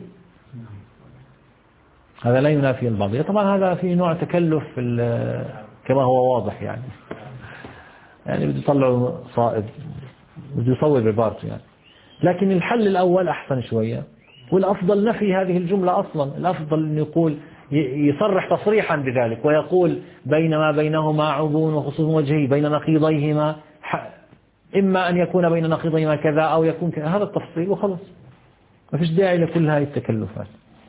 هذا لا ينافي البعضية. طبعا هذا في نوع تكلف كما هو واضح، يعني يعني بده يطلعوا صائب، بده يصوب عبارته يعني. لكن الحل الأول أحسن شوية، والأفضل نفي هذه الجملة أصلا. الأفضل أن يقول يصرح تصريحا بذلك ويقول بينما بينهما عموم وخصوص وجهي بين نقيضيهما، إما أن يكون بين نقيضيهما كذا أو يكون كذا، هذا التفصيل وخلص، ما فيش داعي لكل هذه التكلفات.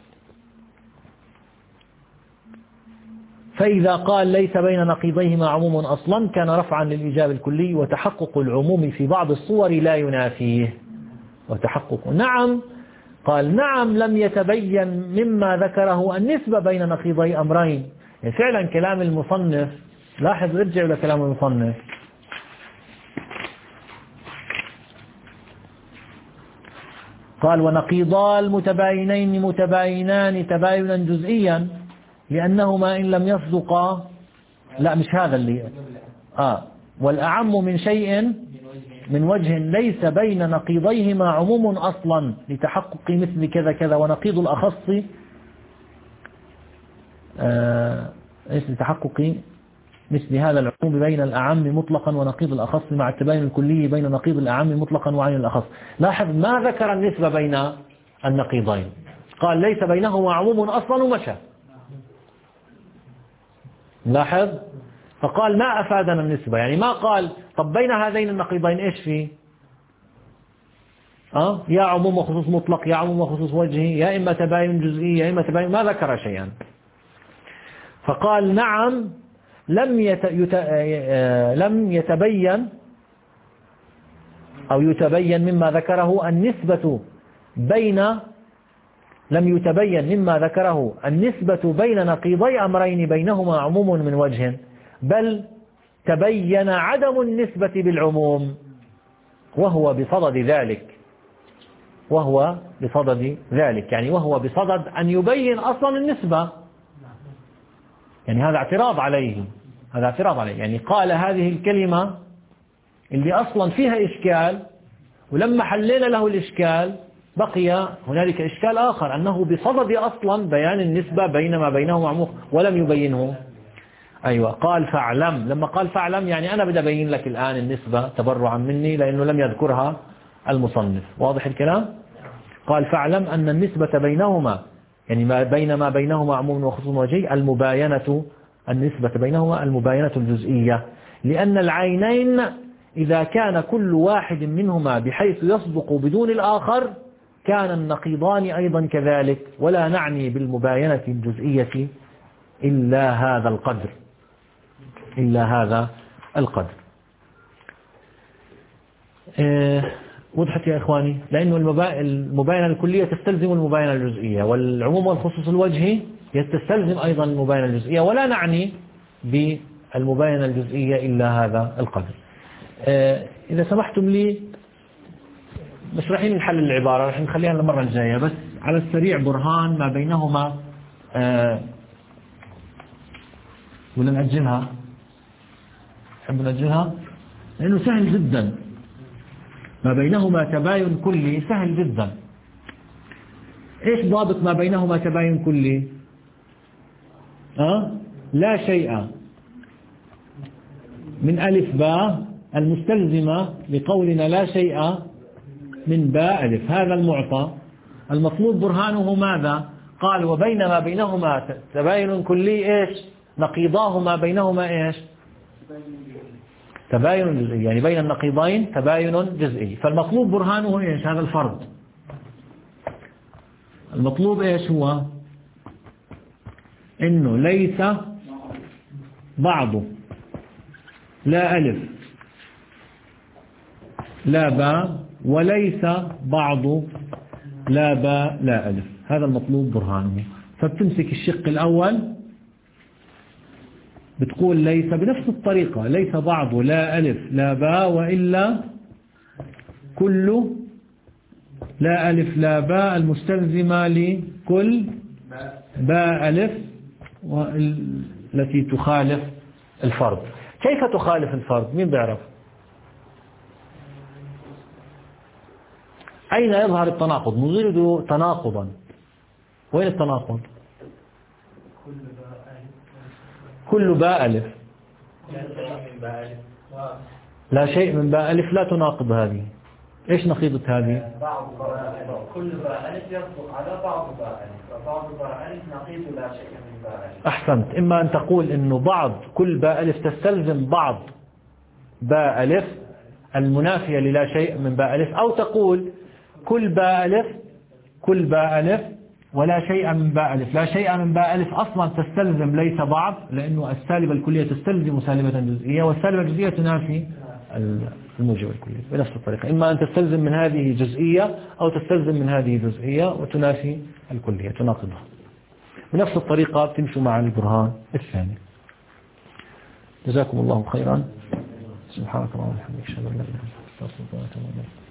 فإذا قال ليس بين نقيضيهما عموم أصلا كان رفعا للإيجاب الكلي، وتحقق العموم في بعض الصور لا ينافيه. وتحقق نعم قال نعم لم يتبين مما ذكره النسبة بين نقيضي أمرين. يعني فعلا كلام المصنف، لاحظ ارجع إلى كلام المصنف، قال ونقيضا المتباينين متباينان تباينا جزئيا لأنهما إن لم يصدقا، لا مش هذا اللي آه والأعم من شيء من وجه ليس بين نقيضيهما عموم أصلا لتحقق مثل كذا كذا، ونقيض الأخص آه ايش لتحقق مثل هذا العموم بين الأعم مطلقا ونقيض الأخص مع التباين الكلي بين نقيض الأعم مطلقا وعين الأخص. لاحظ ما ذكر النسبة بين النقيضين، قال ليس بينهما عموم أصلا ومشى. لاحظ فقال ما أفادنا النسبة، يعني ما قال طب بين هذين النقيضين إيش فيه أه؟ يا عموم وخصوص مطلق، يا عموم وخصوص وجهي، يا إما تباين جزئي، يا إما تباين، ما ذكر شيئا. فقال نعم لم يت... يت... لم يتبين أو يتبين مما ذكره النسبة بين لم يتبين مما ذكره النسبة بين نقيضي أمرين بينهما عموم من وجه، بل تبين عدم النسبة بالعموم، وهو بصدد ذلك وهو بصدد ذلك يعني وهو بصدد أن يبين أصلا النسبة. يعني هذا اعتراض عليه هذا اعتراض عليه يعني قال هذه الكلمة اللي أصلا فيها إشكال، ولما حلينا له الإشكال بقي هنالك إشكال آخر، أنه بصدد أصلا بيان النسبة بين ما بينهما عموم ولم يبينه. أيوة قال فاعلم، لما قال فاعلم يعني أنا بدي أبين لك الآن النسبة تبرعا مني لأنه لم يذكرها المصنف. واضح الكلام؟ قال فاعلم أن النسبة بينهما يعني ما بين ما بينهما عموم وخصوص وجهي المباينة، النسبة بينهما المباينة الجزئية، لأن العينين إذا كان كل واحد منهما بحيث يصدق بدون الآخر كان النقيضان أيضا كذلك، ولا نعني بالمباينة الجزئية إلا هذا القدر إلا هذا القدر. أه وضحت يا إخواني؟ لأنه المباينة الكلية تستلزم المباينة الجزئية، والعموم والخصوص الوجهي يستلزم أيضا المباينة الجزئية، ولا نعني بالمباينة الجزئية إلا هذا القدر. أه إذا سمحتم لي مش رايحين نحل العبارة، راح نخليها للمرة الجاية، بس على السريع برهان ما بينهما آه ولا نأجلها؟ نحب نأجلها لأنه سهل جدا. ما بينهما تباين كلي سهل جدا. إيش ضابط ما بينهما تباين كلي؟ أه؟ لا شيء من ألف باء المستلزمة لقولنا لا شيء من باء ألف. هذا المعطى المطلوب برهانه ماذا؟ قال وبين ما بينهما تباين كلي إيش؟ نقيضاهما بينهما إيش؟ تباين جزئي، يعني بين النقيضين تباين جزئي. فالمطلوب برهانه إيش؟ هذا الفرض. المطلوب إيش هو؟ إنه ليس بعض لا ألف لا باء وليس بعض لا باء لا ألف. هذا المطلوب برهانه. فبتمسك الشق الأول بتقول ليس بنفس الطريقة، ليس بعض لا ألف لا باء وإلا كل لا ألف لا باء المستلزمة لكل باء ألف والتي تخالف الفرض. كيف تخالف الفرض؟ مين بيعرف؟ أين يظهر التناقض؟ نريد تناقضا. وين التناقض؟ كل باء ألف لا شيء من باء ألف لا تناقض هذه. إيش نقيضة هذه؟ كل باء ألف يصدق على بعض باء ألف، فبعض باء ألف نقيض لا شيء من باء ألف. أحسنت. إما أن تقول إنه بعض كل باء ألف تستلزم بعض باء ألف المنافية للا شيء من باء ألف، أو تقول كل باء ألف كل باء ألف ولا شيء من باء ألف. لا شيء من باء ألف أصلا تستلزم ليس بعض، لأنه السالبة الكلية تستلزم سالبة جزئية، والسالبة الجزئية تنافي الموجبة الكلية. بنفس الطريقة إما أن تستلزم من هذه جزئية أو تستلزم من هذه جزئية وتنافي الكلية تناقضها. بنفس الطريقة بتمشوا مع البرهان الثاني. جزاكم الله خيرا. سبحانك اللهم وبحمدك أشهد أن لا إله إلا أنت أستغفرك وأتوب إليك.